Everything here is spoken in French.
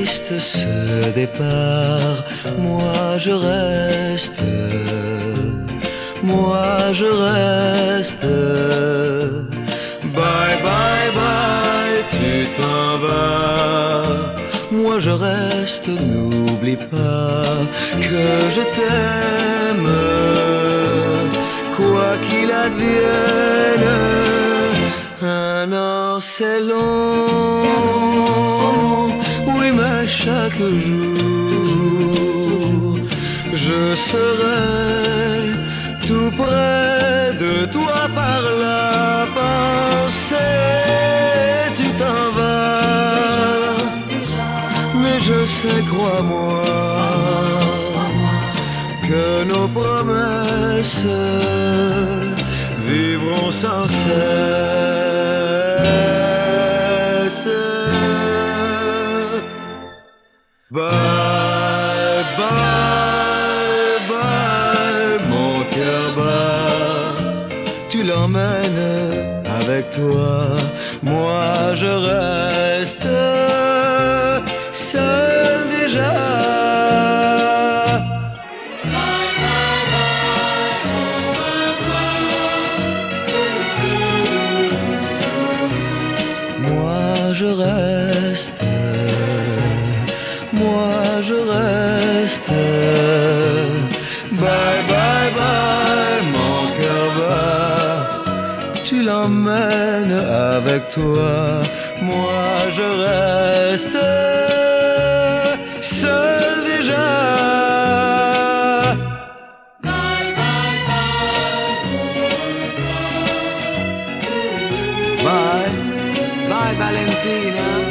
triste ce départ, moi je reste, moi je reste. Bye bye bye, tu t'en vas, moi je reste, n'oublie pas que je t'aime, quoi qu'il advienne. Un an c'est long, oui mais chaque jour je serai tout près de toi par la pensée. Tu t'en vas, mais je sais, crois-moi, que nos promesses vivront sans cesse. Bye bye bye, mon cœur bat, tu l'emmènes avec toi, moi je reste seul déjà. Moi je reste, moi je reste. Bye bye bye, mon cœur bat, tu l'emmènes avec toi, moi je reste seul déjà. Bye bye bye, bye bye Valentina.